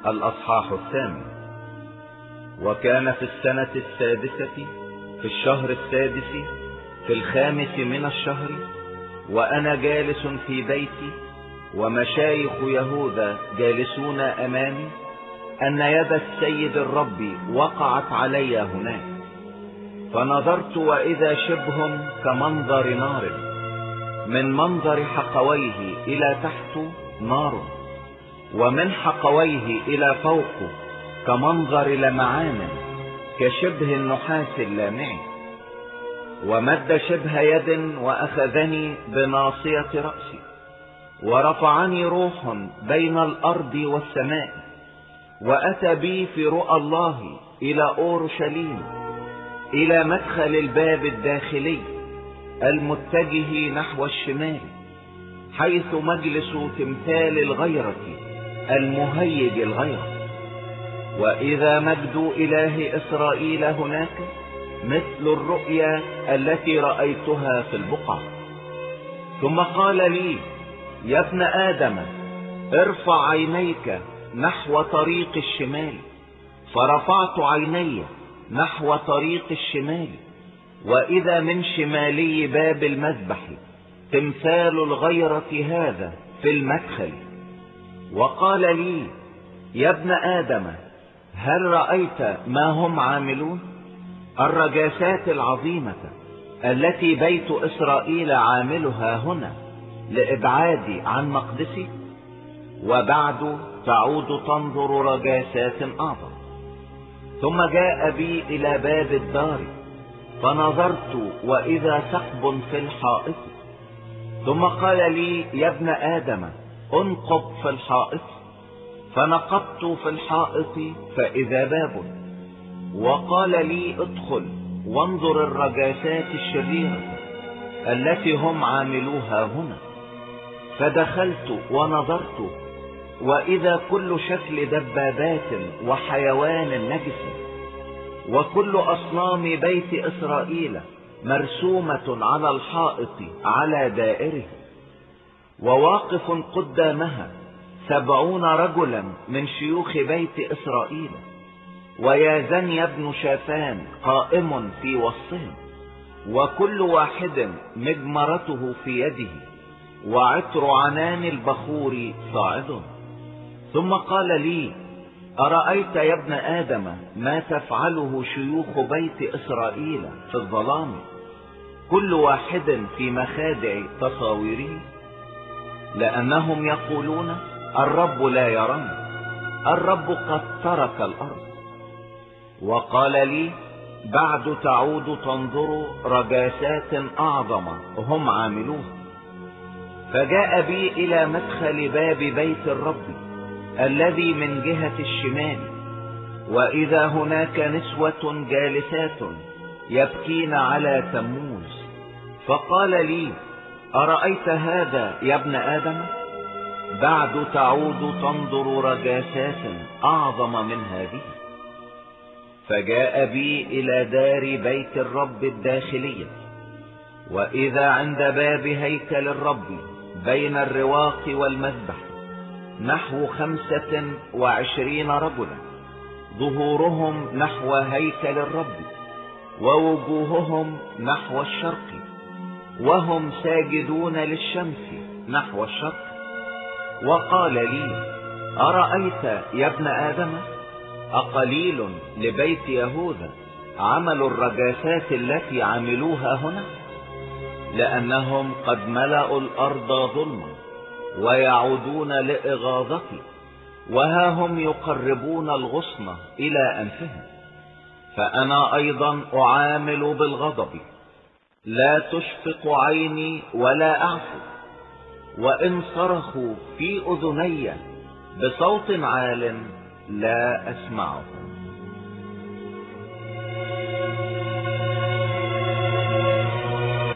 الأصحاح 8. وكان في السنة 6 في الشهر 6 في 5 من الشهر، وأنا جالس في بيتي ومشايخ يهوذا جالسون أمامي، أن يد السيد الرب وقعت علي هناك. فنظرت وإذا شبه كمنظر نار، من منظر حقويه إلى تحت نار، ومن حقويه إلى فوق كمنظر لمعان كشبه النحاس اللامع. ومد شبه يد وأخذني بناصية رأسي، ورفعني روح بين الأرض والسماء، وأتى بي في رؤى الله إلى أورشليم، إلى مدخل الباب الداخلي المتجه نحو الشمال، حيث مجلس تمثال الغيرة المهيج الغيرة. وإذا مجد إله إسرائيل هناك مثل الرؤيا التي رأيتها في البقعة. ثم قال لي: يا ابن آدم، ارفع عينيك نحو طريق الشمال. فرفعت عيني نحو طريق الشمال، وإذا من شمالي باب المذبح تمثال الغيرة هذا في المدخل. وقال لي: يا ابن آدم، هل رأيت ما هم عاملون؟ الرجاسات العظيمة التي بيت إسرائيل عاملها هنا لإبعادي عن مقدسي، وبعد تعود تنظر رجاسات أعظم. ثم جاء بي إلى باب الدار، فنظرت وإذا ثقب في الحائط. ثم قال لي: يا ابن آدم، انقب في الحائط. فنقبت في الحائط فإذا باب، وقال لي: ادخل وانظر الرجاسات الشريرة التي هم عاملوها هنا. فدخلت ونظرت، وإذا كل شكل دبابات وحيوان نجس، وكل أصنام بيت إسرائيل مرسومة على الحائط على دائره. وواقف قدامها 70 رجلا من شيوخ بيت إسرائيل، ويازني ابن شافان قائم في وسطهم، وكل واحد مجمرته في يده، وعطر عنان البخور صاعد. ثم قال لي: أرأيت يا ابن آدم ما تفعله شيوخ بيت إسرائيل في الظلام، كل واحد في مخادع تصاويره؟ لأنهم يقولون: الرب لا يرانا، الرب قد ترك الأرض. وقال لي: بعد تعود تنظر رجاسات أعظم هم عاملوها. فجاء بي إلى مدخل باب بيت الرب الذي من جهة الشمال، وإذا هناك نسوة جالسات يبكين على تموز. فقال لي: أرأيت هذا يا ابن آدم؟ بعد تعود تنظر رجاسات أعظم من هذه. فجاء بي إلى دار بيت الرب الداخلية، وإذا عند باب هيكل الرب بين الرواق والمذبح نحو 25 رجلا، ظهورهم نحو هيكل الرب، ووجوههم نحو الشرق، وهم ساجدون للشمس نحو الشرق. وقال لي: أرأيت يا ابن آدم؟ أقليل لبيت يهوذا عمل الرجاسات التي عملوها هنا؟ لأنهم قد ملأوا الأرض ظلما ويعودون لإغاظتي، وها هم يقربون الغصن إلى أنفهم. فأنا أيضا أعامل بالغضب، لا تشفق عيني ولا أعفو. وإن صرخوا في أذني بصوت عال لا أسمعه.